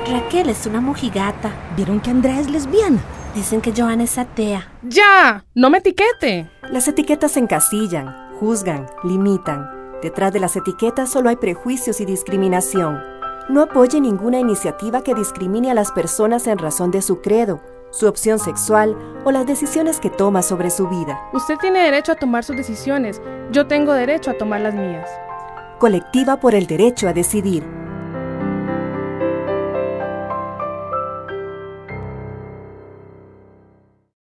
Raquel es una mojigata. ¿Vieron que Andrea es lesbiana? Dicen que Joana es atea. ¡Ya! ¡No me etiquete! Las etiquetas encasillan, juzgan, limitan. Detrás de las etiquetas solo hay prejuicios y discriminación. No apoye ninguna iniciativa que discrimine a las personas en razón de su credo, su opción sexual o las decisiones que toma sobre su vida. Usted tiene derecho a tomar sus decisiones. Yo tengo derecho a tomar las mías. Colectiva por el derecho a decidir.